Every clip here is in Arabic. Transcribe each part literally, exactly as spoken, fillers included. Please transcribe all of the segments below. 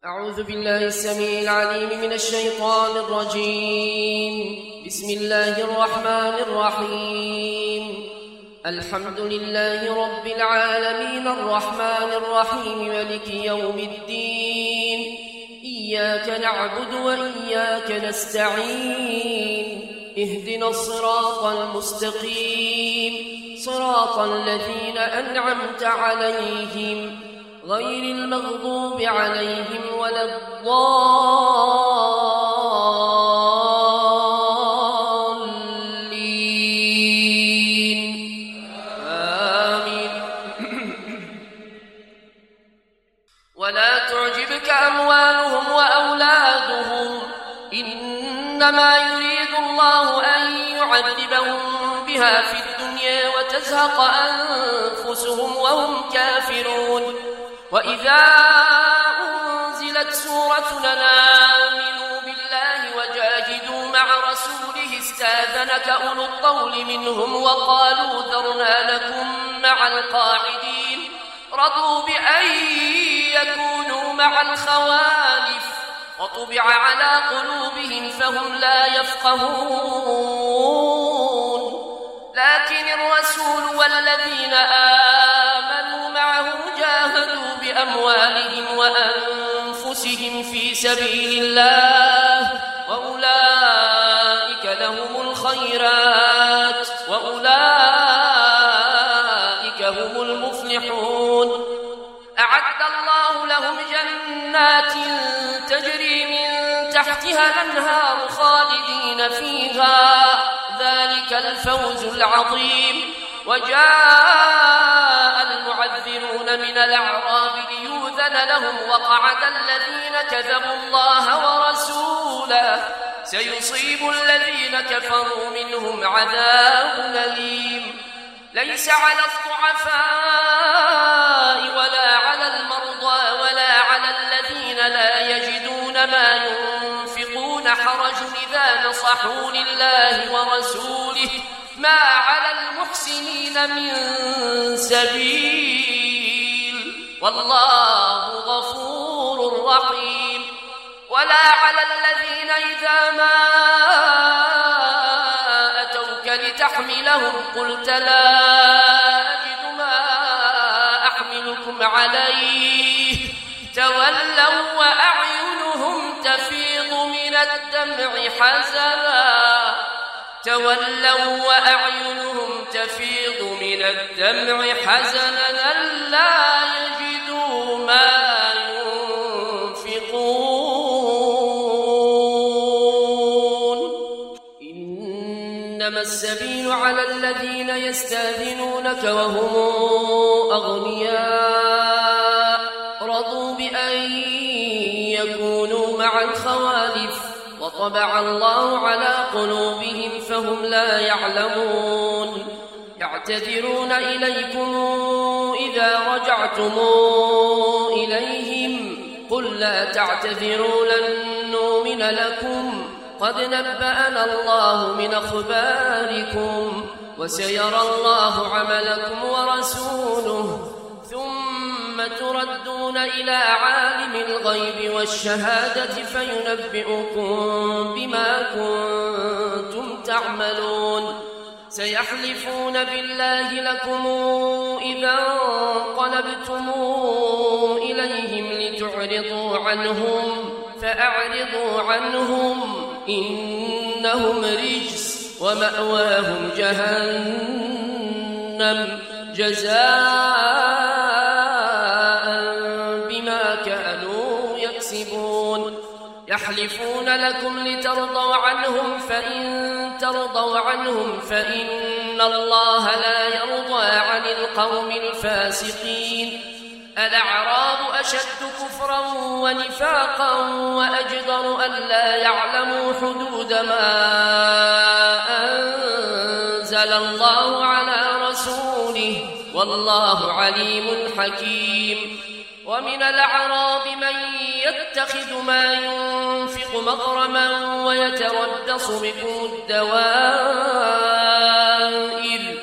أعوذ بالله السميع العليم من الشيطان الرجيم. بسم الله الرحمن الرحيم. الحمد لله رب العالمين الرحمن الرحيم مالك يوم الدين. إياك نعبد وإياك نستعين. اهدنا الصراط المستقيم صراط الذين أنعمت عليهم غير المغضوب عليهم ولا الضالين. آمين. ولا تعجبك أموالهم وأولادهم إنما يريد الله أن يعذبهم بها في الدنيا وتزهق أنفسهم وهم كافرون. وإذا أنزلت سورة آمنوا بالله وجاهدوا مع رسوله استاذنك أولو الطول منهم وقالوا ذرنا لكم مع القاعدين رضوا بأن يكونوا مع الخوالف وطبع على قلوبهم فهم لا يفقهون. لكن الرسول والذين آمنوا معه جاهدوا بأموالهم وأنفسهم في سبيل الله وأولئك لهم الخيرات وأولئك هم المفلحون. أعد الله لهم جنات تجري من تحتها الأنهار خالدين فيها ذلك الفوز العظيم. وجاء المعذرون من الأعراب ليؤذن لهم وقعد الذين كذبوا الله ورسوله سيصيب الذين كفروا منهم عذاب أليم. ليس على الضعفاء ولا على المرضى ولا على الذين لا يجدون ما ينفقون حرج إذا نصحوا لله ورسوله ما على المحسنين من سبيل والله غفور رحيم. ولا على الذين إذا ما أتوك لتحملهم قلت لا أجد ما أحملكم عليه تولوا وأعينهم تفيض من الدمع حزنا تولوا وأعينهم تفيض من الدمع حزنا لا يجدوا ما ينفقون. إنما السبيل على الذين يستأذنونك وهم أغنياء رضوا بأن يكونوا مع الخوالف وطبع الله على قلوبهم فهم لا يعلمون. يعتذرون إليكم إذا رجعتم إليهم قل لا تعتذروا لن نؤمن لكم قد نبأنا الله من أخباركم وسيرى الله عملكم ورسوله ثم تردون إلى عالم الغيب والشهادة فينبئكم بما كنتم تعملون. سيحلفون بالله لكم إذا انقلبتم إليهم لتعرضوا عنهم فأعرضوا عنهم إنهم رجس ومأواهم جهنم جزاء بما كانوا يكسبون. يحلفون لكم لترضوا عنهم فإن ترضوا عنهم فإن الله لا يرضى عن القوم الفاسقين. الأعراب أشد كفرا ونفاقا وأجدر ألا يعلموا حدود ما أنزل الله على رسوله والله عليم حكيم. ومن الأعراب من يتخذ ما ينفق مغرما ويتربص بكم الدوائر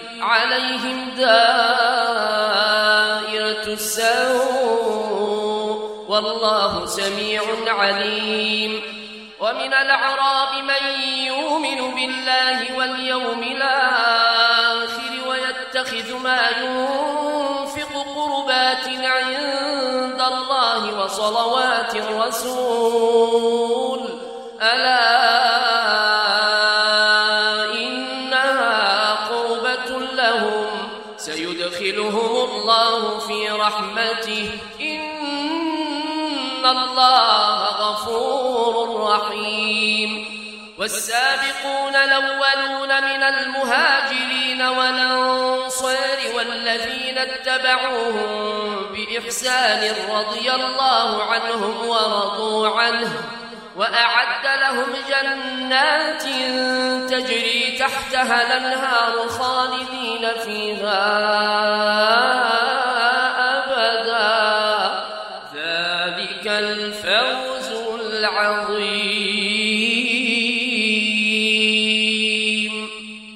عليهم دائرة السوء والله سميع عليم. ومن الأعراب من يؤمن بالله واليوم الآخر ويتخذ ما ينفق قربات عند الله وصلوات الرسول ألا إنها قربة لهم سيدخلهم الله في رحمته إن الله غفور رحيم. والسابقون الأولون من المهاجرين والأنصار والذين اتبعوهم بإحسان رضي الله عنهم ورضوا عنه وأعد لهم جنات تجري تحتها الأنهار خالدين فيها أبدا ذلك الفوز العظيم.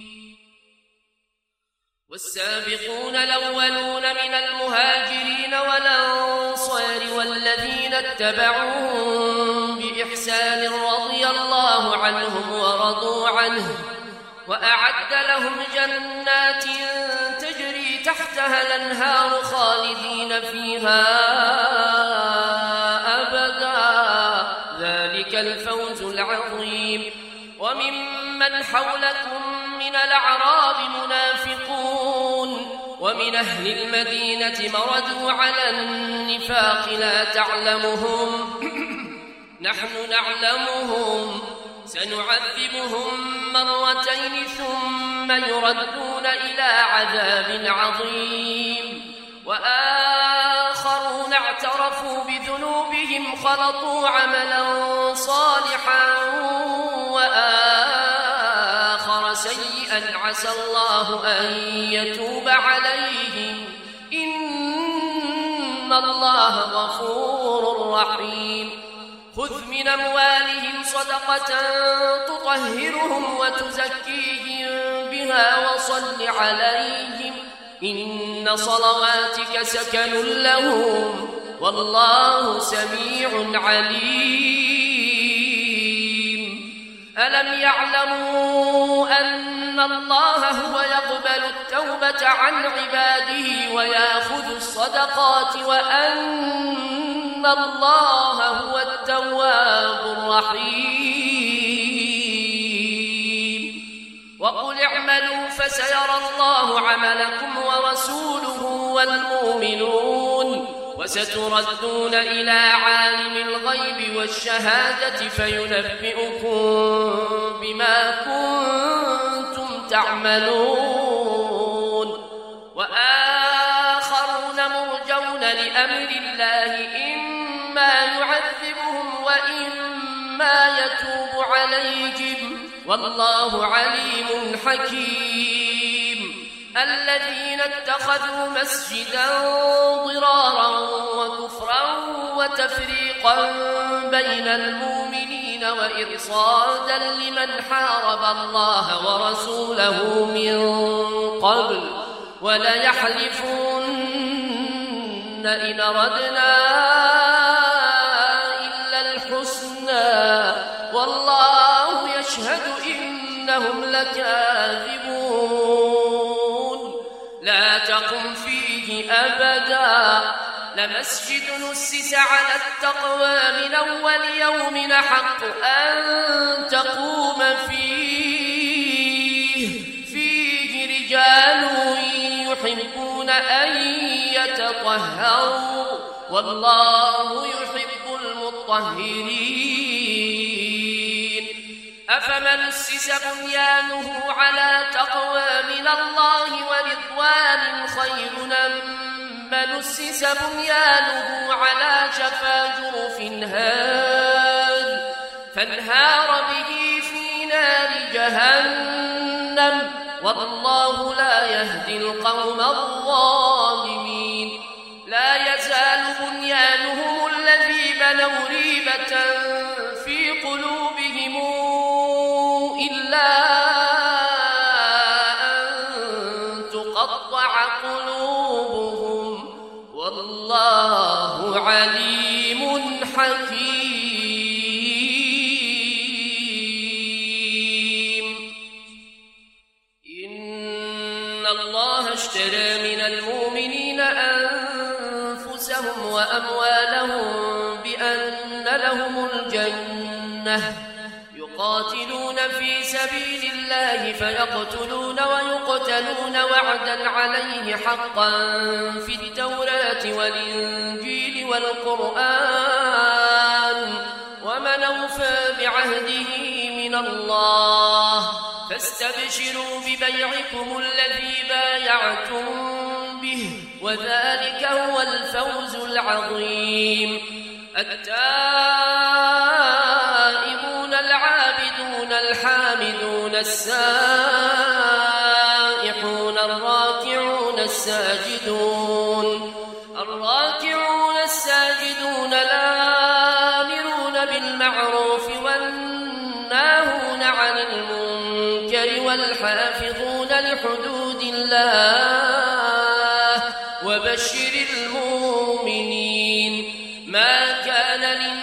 والسابقون الأولون من المهاجرين والأنصار والذين اتبعوهم بإحسان رضي الله عنهم ورضوا عنه وأعد لهم جنات تجري تحتها الأنهار خالدين فيها أبدا ذلك الفوز العظيم. وممن حولكم من الأعراب منافقون ومن أهل المدينة مردوا على النفاق لا تعلمهم نحن نعلمهم سنعذبهم مرتين ثم يردون إلى عذاب عظيم. وآخرون اعترفوا بذنوبهم خلطوا عملا صالحا وآخر سيئا عسى الله أن يتوب عليهم إن الله غفور رحيم. خذ من أموالهم صدقة تطهرهم وتزكيهم بها وصل عليهم إن صلواتك سكن لهم والله سميع عليم. ألم يعلموا أن الله هو يقبل التوبة عن عباده ويأخذ الصدقات وأن الله هو التواب الرحيم. وقل اعملوا فسيرى الله عملكم ورسوله والمؤمنون وستردون إلى عالم الغيب والشهادة فينبئكم بما كنتم تعملون. وآخرون مرجون لأمر الله إما يعذبهم وإما يتوب عليهم والله عليم حكيم. الذين اتخذوا مسجدا ضرارا وكفرا وتفريقا بين المؤمنين وإرصادا لمن حارب الله ورسوله من قبل وليحلفن إن أردنا إلا الحسنى والله يشهد إنهم لكاذبون. لا تقم فيه أبدا لمسجد نسس على التقوى من أول يوم أحق أن تقوم فيه فيه رجال يحبون أن يتطهروا والله يحب المطهرين. أفمن أسس بنيانه على تقوى من الله ورضوان خير أم من أسس بنيانه على شفا جرف هار فانهار به في نار جهنم والله لا يهدي القوم الظالمين. لا يزال بنيانهم الذي بنوا ريبة في قلوبهم إلا أن تقطع قلوبهم والله عليم حكيم. إن الله اشترى من المؤمنين أنفسهم وأموالهم بأن لهم الجنة يقاتلون في سبيل الله فيقتلون ويقتلون وعدا عليه حقا في التوراة والإنجيل والقرآن ومن أوفى بعهده من الله فاستبشروا ببيعكم الذي بايعتم به وذلك هو الفوز العظيم. التائبون العابدون الحامدون السائحون الراكعون الساجدون الراكعون الساجدون الآمرون بالمعروف والناهون عن المنكر والحافظون لحدود الله وبشر المؤمنين. ما كان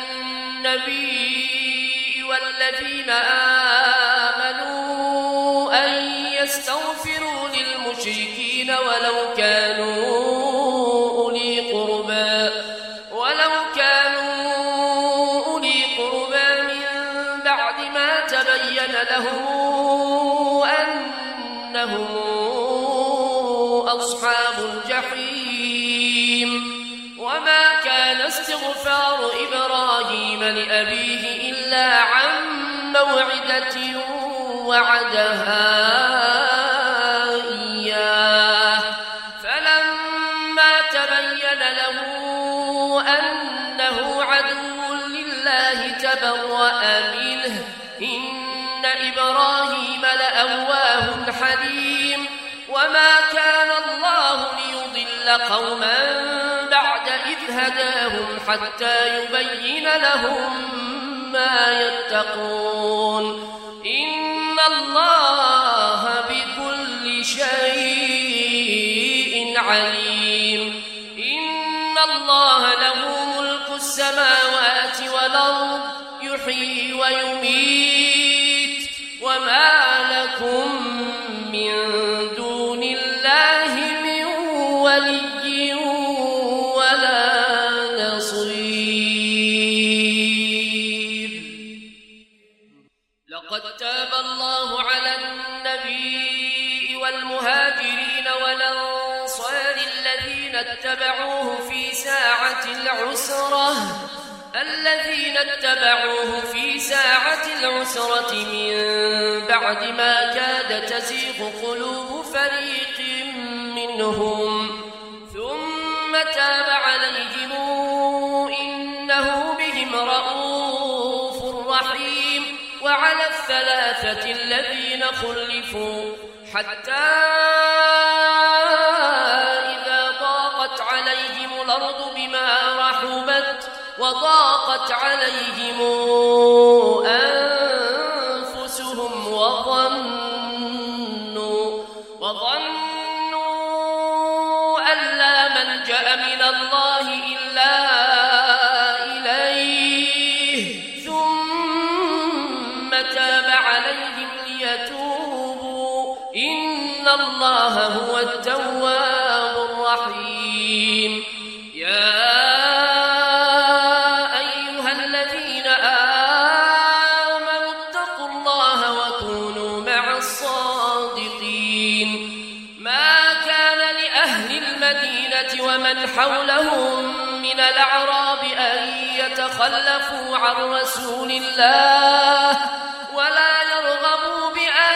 للنبي والذين آمنوا أن يستغفروا للمشركين ولو كانوا أولي قربى ولو كانوا أولي قربى من بعد ما تبين لهم أنهم أصحاب الجحيم. وما كان استغفار إبراهيم لأبيه إلا عن موعدة وعدها إياه فلما تبين له أنه عدو لله تبرأ منه. إن إبراهيم لأواه حليم. وما كان الله ليضل قوما بعد إذ هداهم حتى يبين لهم ما يتقون. إن الله بكل شيء عليم. إن الله له ملك السماوات والأرض يحيي ويميت وما لكم من دون الله من ولي ولا نصير. لقد تاب الله على النبي والمهاجرين والأنصار الذين اتبعوه في ساعة العسرة الذين اتبعوه في ساعة العسرة من بعد ما كاد تزيغ قلوب فريق منهم ثم تاب عليهم إنه بهم رؤوف رحيم. وعلى الثلاثة الذين خلفوا حتى إذا ضاقت عليهم الأرض بما رحبت وضاقت عليهم أنفسهم وظنوا وظنوا أن لا ملجأ من الله إلا إليه ثم تاب عليهم ليتوبوا إن الله هو التواب الرحيم. يا ومن حولهم من الأعراب أن يتخلفوا عن رسول الله ولا يرغبوا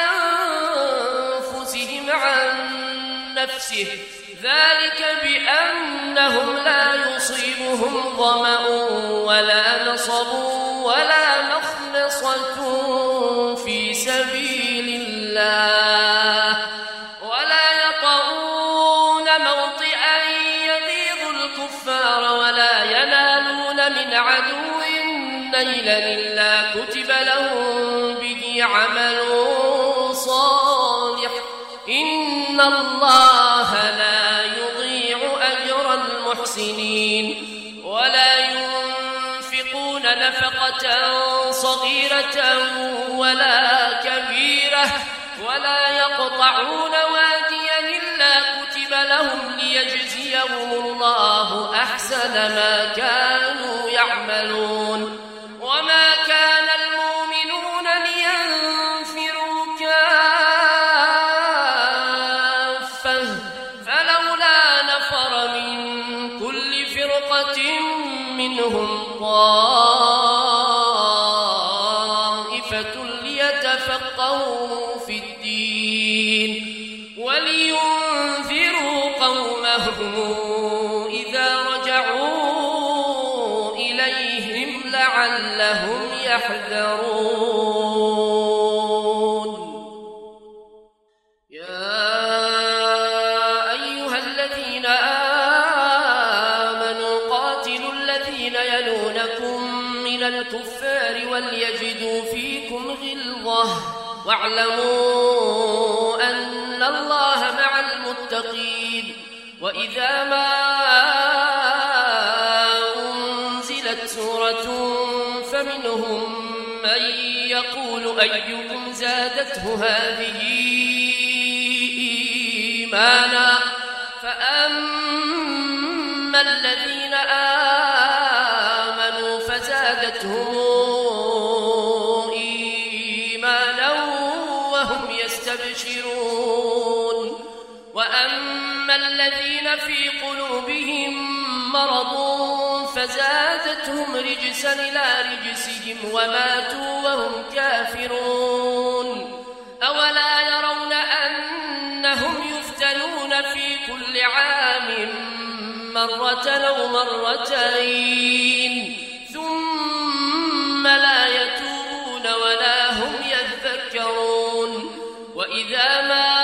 بأنفسهم عن نفسه ذلك بأنهم لا يصيبهم ظمأ ولا نصب ولا مخمصة في سبيل الله ولا يطؤون موطئا يغيظ الكفار ولا ينالون من عدو نيلا إلا كتب لهم به عمل صالح إن الله لا يضيع أجر المحسنين. ولا ينفق نفقة صغيرة ولا كبيرة ولا يقطعون واديا إلا كتب لهم ليجزيهم الله أحسن ما كانوا يعملون. وما كان المؤمنون لينفروا كافة فلولا نفر من كل فرقة منهم طائفة ليتفقهوا في الدين ولينذروا قومهم إذا رجعوا إليهم لعلهم يحذرون. يا أيها الذين آمنوا قاتلوا الذين يلونكم من الكفار وليجدوا فيكم غلظة واعلموا أن الله مع المتقين. وإذا ما أنزلت سورة فمنهم من يقول أيكم زادته هذه إيمانا فأما الذين آمنوا فزادتهم إيمانا وهم يستبشرون. وأما الذين في قلوبهم مرض فزادتهم رجسا إلى رجسهم وماتوا وهم كافرون. أولا يرون أنهم يفتنون في كل عام مرة أو مرتين ثم لا يتوبون ولا هم يذكرون. وإذا ما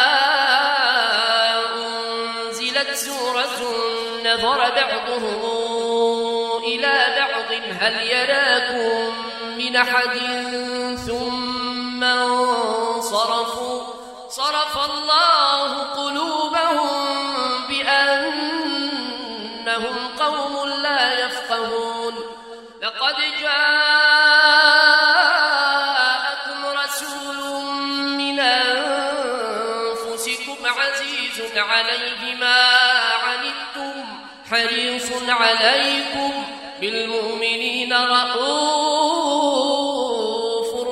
أنزلت سورة نظر بعضهم إلى بعض هل يراكم من أحد ثم انصرفوا صرف الله قلوبهم بأنهم قوم لا يفقهون. لقد جاءكم رسول من أنفسكم عزيز عليه ما عنتم حريص عليكم بالمؤمنين رؤوف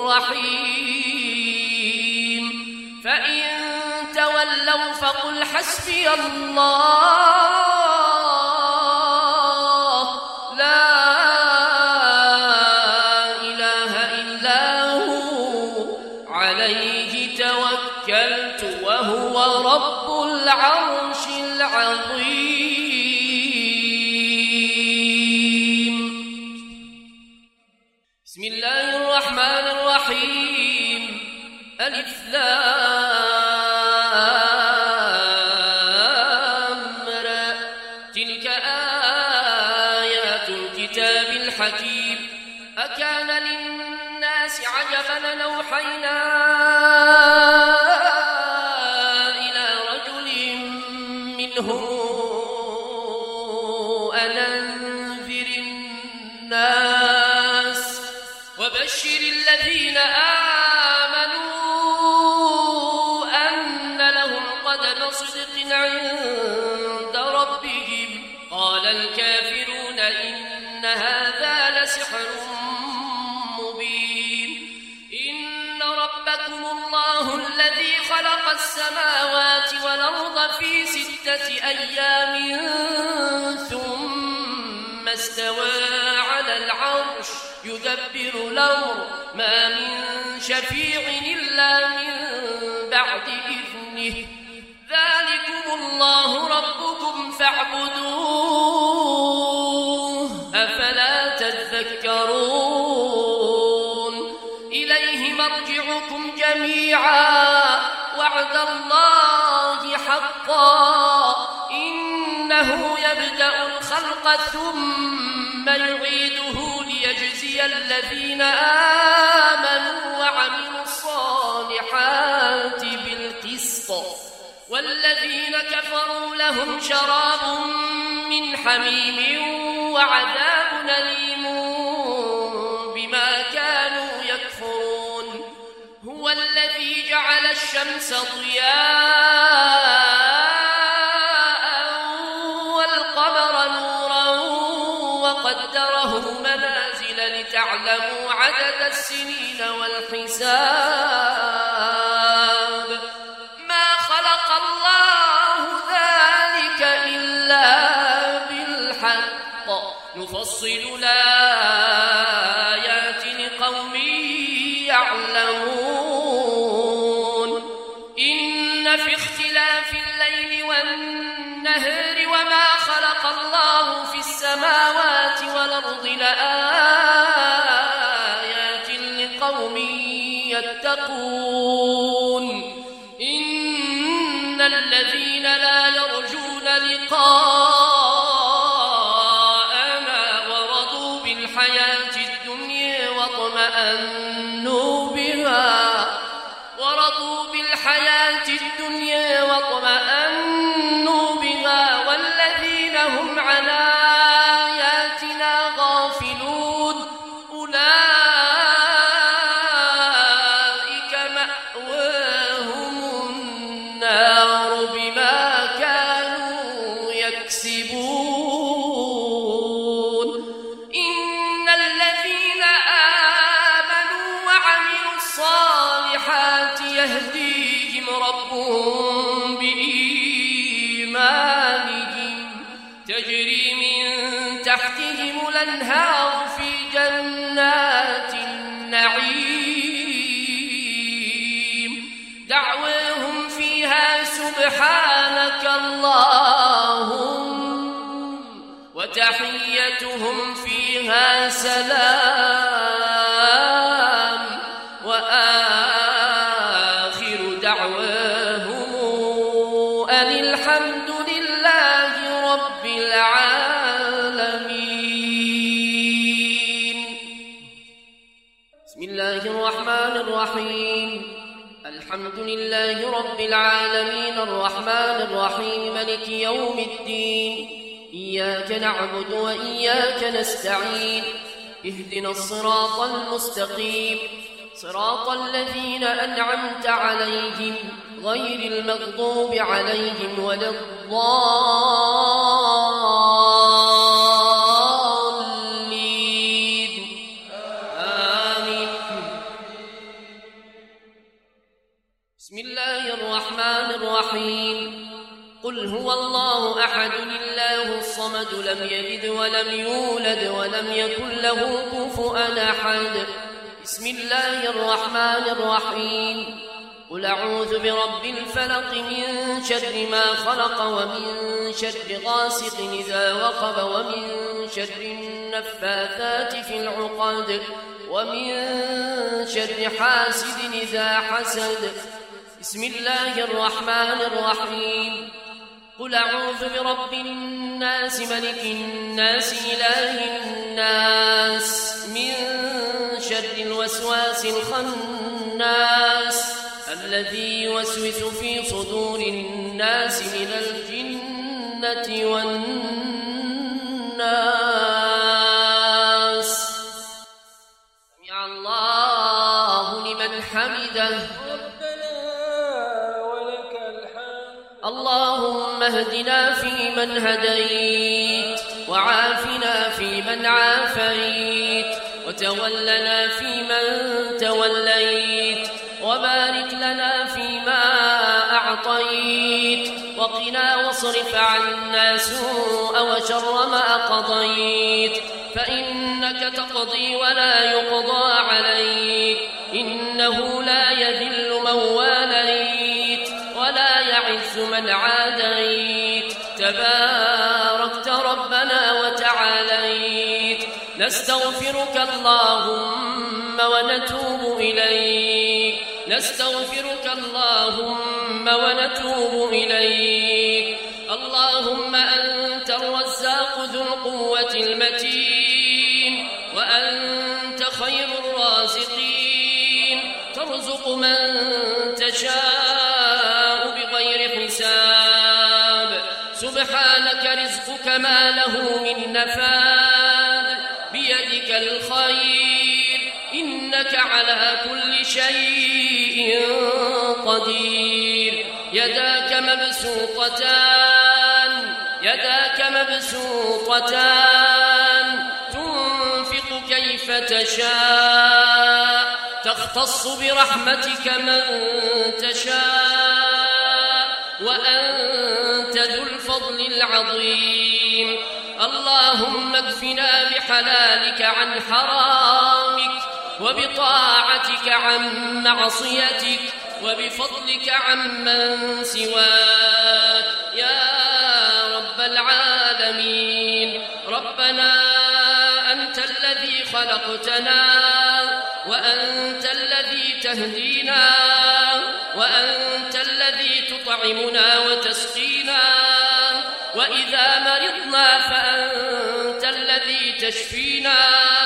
رحيم. فإن تولوا فقل حسبي الله لا إله إلا هو عليه توكلت وهو رب العرش العظيم. بسم الله الرحمن الرحيم. ألف لام را تلك آيات الكتاب الحكيم. أكان للناس عجبا أن أوحينا إلى رجل منهم أن أنذر الناس وبشر الذين آمنوا أن لهم قدم صدق عند ربهم. قال الكافرون إن هذا لسحر مبين. إن ربكم الله الذي خلق السماوات والأرض في ستة أيام ثم استوى على العرش يدبر الأمر ما من شفيع إلا من بعد إذنه. ذلكم الله ربكم فاعبدوه أفلا تذكرون. إليه مرجعكم جميعا وعد الله حقا إنه يبدأ الخلق ثم يعيده ليجزي الذين آمنوا وعملوا الصالحات بالقسط والذين كفروا لهم شراب من حميم وعذاب أليم الذي جعل الشمس ضياء والقمر نورا وقدره منازل لتعلموا عدد السنين والحساب ما خلق الله ذلك إلا بالحق نفصل الآيات لقوم يعلمون إن في اختلاف الليل والنهر وما خلق الله في السماوات والأرض لآيات لقوم يتقون إن الذين لا يرجون لقاءنا ورضوا بالحياة الدنيا واطمأنوا بها ورضوا بالحياة الدنيا واطمأنوا بها والذين هم عن آياتنا غافلون أولئك مأواهم النار بما كانوا يكسبون إن الذين آمنوا وعملوا الصالحات يهديهم ربهم بإيمانهم تجري من تحتهم الأنهار في جنات النعيم دعواهم فيها سبحانك اللهم وتحيتهم فيها سلام وآخر دعواهم أن الحمد لله رب العالمين. بسم الله الرحمن الرحيم الحمد لله رب العالمين الرحمن الرحيم مالك يوم الدين إياك نعبد وإياك نستعين اهدنا الصراط المستقيم صراط الذين أنعمت عليهم غير المغضوب عليهم ولا الضالين آمين. بسم الله الرحمن الرحيم قل هو الله أحد الله الصمد لم يلد ولم يولد ولم يكن له كفؤا أحد. بسم الله الرحمن الرحيم قل أعوذ برب الفلق من شر ما خلق ومن شر غاسق إذا وقب ومن شر النفاثات في العقد ومن شر حاسد إذا حسد. بسم الله الرحمن الرحيم قل أعوذ برب الناس ملك الناس إله الناس من شر الوسواس الخناس الذي يوسوس في صدور الناس من الجنة والناس. سمع الله لمن حمده اللهم اهدنا فيمن هديت وعافنا فيمن عافيت وتولنا فيمن توليت وبارك لنا فيما أعطيت وقنا واصرف عنا سوء وشر ما قضيت فإنك تقضي ولا يقضى عليك إنه لا يذل من واليت ولا يعز من عاديت تباركت ربنا وتعاليت. نستغفرك اللهم ونتوب إليك نستغفرك اللهم ونتوب إليك. اللهم أنت الرزاق ذو القوة المتين وأنت خير الرازقين ترزق من تشاء بغير حساب. سبحانك رزقك ما له من نفاد بيدك الخير إنك على كل شيء قدير. يداك مبسوطتان يداك مبسوطتان تنفق كيف تشاء تختص برحمتك من تشاء وأنت ذو الفضل العظيم. اللهم اكفنا بحلالك عن حرامك وبطاعتك عن معصيتك وبفضلك عمن سواك يا رب العالمين. ربنا أنت الذي خلقتنا وأنت الذي تهدينا وأنت الذي تطعمنا وتسقينا وإذا مرضنا فأنت الذي تشفينا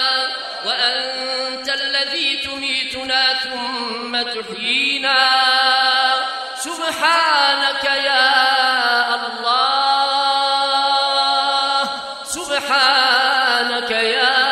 وأنت الذي تميتنا ثم تحيينا. سبحانك يا الله سبحانك يا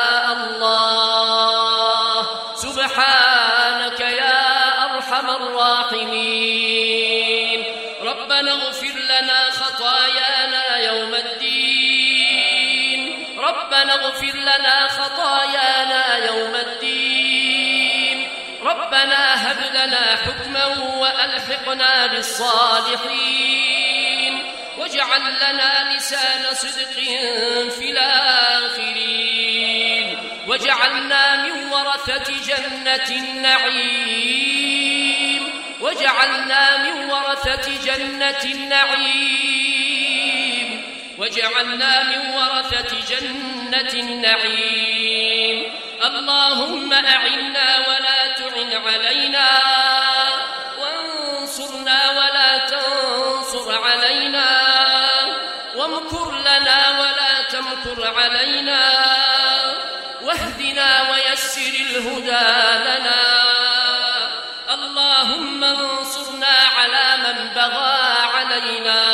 الله سبحانك يا أرحم الراحمين. ربنا اغفر لنا خطايانا يوم الدين ربنا اغفر لنا خطايانا يوم الدين. ربنا هب لنا حكما وألحقنا بالصالحين واجعل لنا لسان صدق في الآخرين واجعلنا من ورثة جنة النعيم واجعلنا من ورثة جنة النعيم واجعلنا من ورثة جنة النعيم. اللهم أعنا ولا تعن علينا وانصرنا ولا تنصر علينا وامكر لنا ولا تمكر علينا واهدنا ويسر الهدى لنا. اللهم انصرنا على من بغى علينا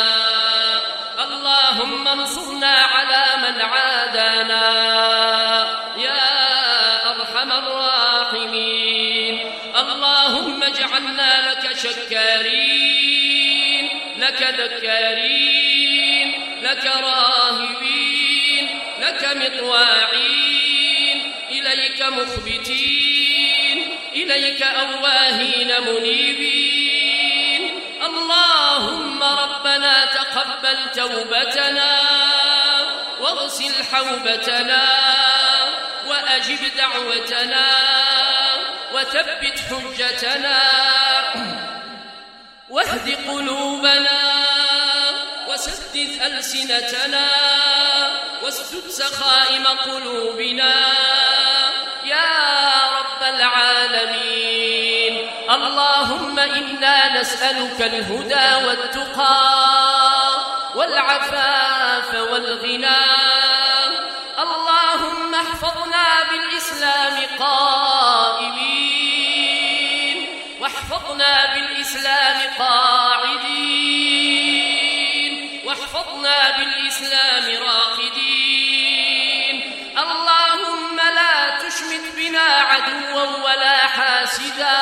اللهم انصرنا على من عادانا يا أرحم الراحمين. اللهم اجعلنا لك شكارين لك ذكارين لك راهبين لك مطواعين إليك مخبتين إليك أواهين منيبين. اللهم ربنا تقبل توبتنا واغسل حوبتنا وأجب دعوتنا وثبت حجتنا واهد قلوبنا وسدد ألسنتنا واسدد سخائم قلوبنا يا رب العالمين. اللهم إنا نسألك الهدى والتقى والعفاف والغنى. اللهم احفظنا بالإسلام قائمين واحفظنا بالإسلام قاعدين واحفظنا بالإسلام راقدين. اللهم لا تشمت بنا عدوا ولا حاسدا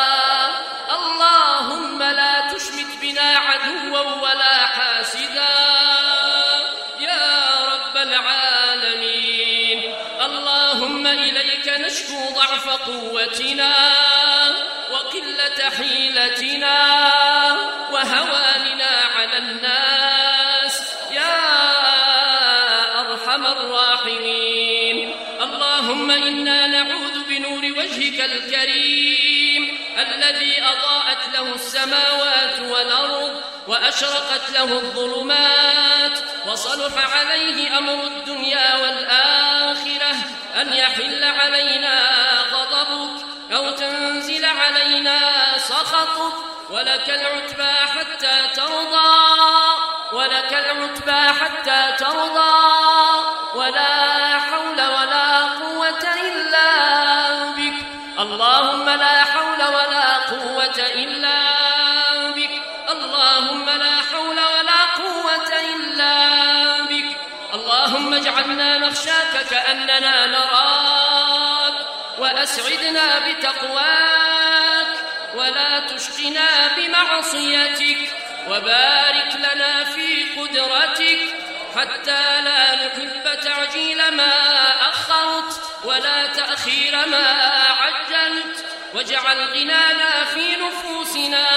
اللهم لا تشمت بنا عدوا ولا حاسدا يا رب العالمين. اللهم إليك نشكو ضعف قوتنا وقلة حيلتنا وهواننا على الناس يا أرحم الراحمين. اللهم إنا نعوذ بنور وجهك الكريم الذي أضاءت له السماوات والأرض وأشرقت له الظلمات وصلح عليه أمر الدنيا والآخرة أن يحل علينا غضبك أو تنزل علينا سخطك ولك العتبى حتى ترضى ولك العتبى حتى ترضى ولا حول ولا قوة إلا بك. اللهم لا حول ولا قوة إلا بك. اللهم لا حول ولا قوة إلا بك. اللهم اجعلنا نخشاك كأننا نراك وأسعدنا بتقواك ولا تشقنا بمعصيتك، وبارك لنا في قدرتك حتى لا نحب تعجيل ما أخرت ولا تأخير ما عجلت، واجعل غنانا في نفوسنا.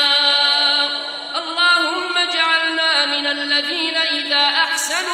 اللهم اجعلنا من الذين إذا أحسنوا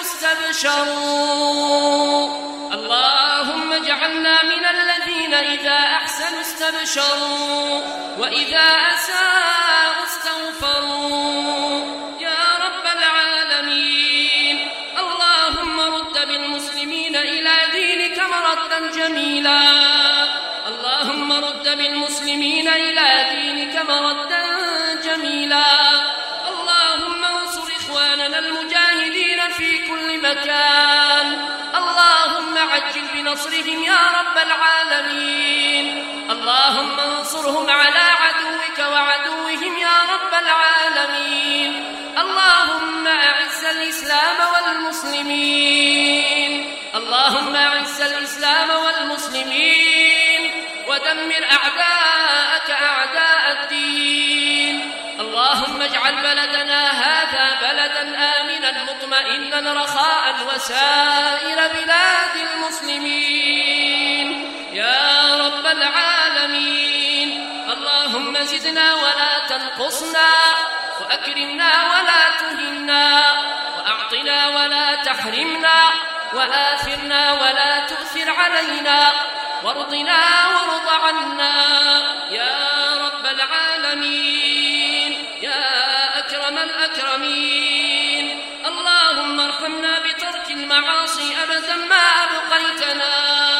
استبشروا اللهم اجعلنا من الذين إذا أحسنوا استبشروا وإذا أساءوا استغفروا يا رب العالمين. اللهم رد بالمسلمين إلى دينك مردا جميلا اللهم رد بالمسلمين إلى دينك مردا جميلا. اللهم انصر إخواننا المجاهدين في كل مكان، اللهم عجل بنصرهم يا رب العالمين. اللهم انصرهم على عدوك وعدوهم يا رب العالمين. اللهم أعز الإسلام والمسلمين اللهم أعز الإسلام والمسلمين ودمر أعداءك أعداء الدين. اللهم اجعل بلدنا هذا بلدا آمنا مطمئنا رخاء وسائر بلاد المسلمين يا رب العالمين. اللهم زدنا ولا تنقصنا، وأكرمنا ولا تهنا، وأعطنا ولا تحرمنا، وآثرنا ولا تؤثر علينا، وارضنا وارض عنا يا رب العالمين يا أكرم الأكرمين. اللهم ارحمنا بترك المعاصي أبدا ما أبقيتنا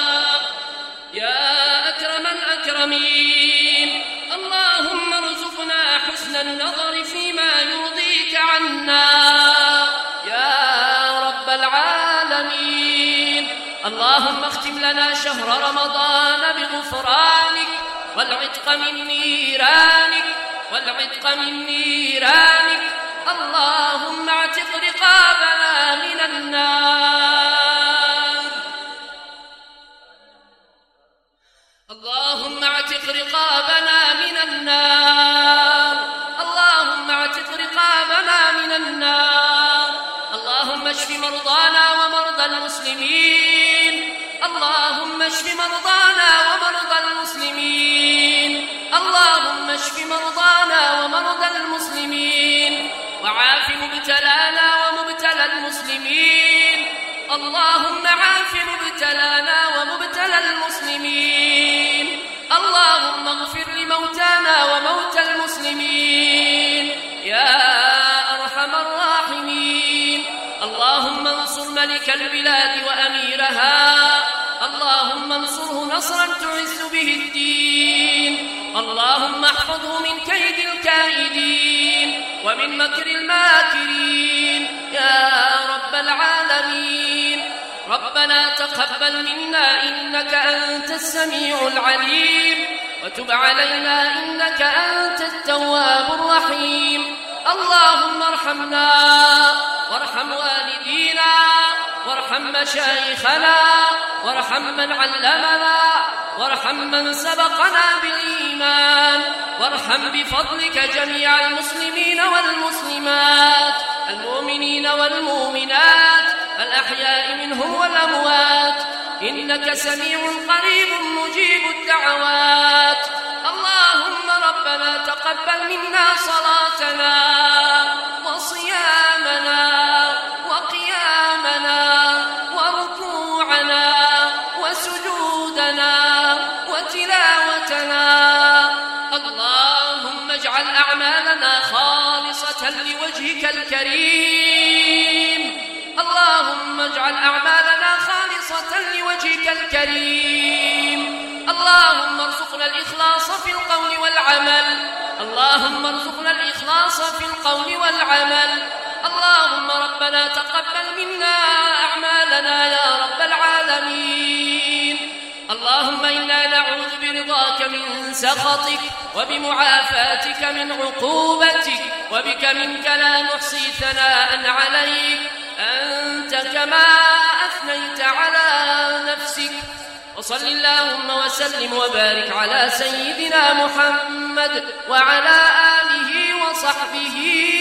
يا أكرم الأكرمين. اللهم ارزقنا حسن النظر فيما يرضيك عنا يا رب العالمين. اللهم اختم لنا شهر رمضان بغفرانك والعتق من نيرانك والعتق من نيرانك. اللهم اعتق رقابنا من النار اللهم اعتق رقابنا من النار اللهم اعتق رقابنا من النار. اللهم اشف مرضانا ومرضى المسلمين اللهم اشف مرضانا ومرضى المسلمين اللهم اشف مرضانا ومرضى المسلمين وعاف مبتلانا ومبتلى المسلمين. اللهم عاف مبتلانا ومبتلى المسلمين. اللهم اغفر لموتانا وموتى المسلمين يا أرحم الراحمين. اللهم انصر ملك البلاد وأميرها اللهم انصره نصرا تعز به الدين. اللهم احفظه من كيد الكائدين ومن مكر الماكرين يا رب العالمين. ربنا تقبل منا إنك أنت السميع العليم، وتب علينا إنك أنت التواب الرحيم. اللهم ارحمنا وارحم والدينا وارحم مشايخنا وارحم من علمنا وارحم من سبقنا بالإيمان، وارحم بفضلك جميع المسلمين والمسلمات المؤمنين والمؤمنات الأحياء منهم والأموات إنك سميع قريب مجيب الدعوات. اللهم ربنا تقبل منا صلاتنا وصيامنا وقيامنا وركوعنا وسجودنا وتلاوتنا. اللهم اجعل أعمالنا خالصة لوجهك الكريم. اللهم اجعل أعمالنا خالصة لوجهك الكريم. اللهم ارزقنا الإخلاص في القول والعمل اللهم ارزقنا الإخلاص في القول والعمل. اللهم ربنا تقبل منا أعمالنا يا رب العالمين. اللهم إنا نعوذ برضاك من سخطك وبمعافاتك من عقوبتك، وبك منك لا نحصي ثناء عليك أنت كما أثنيت على نفسك. وصل اللهم وسلم وبارك على سيدنا محمد وعلى آله وصحبه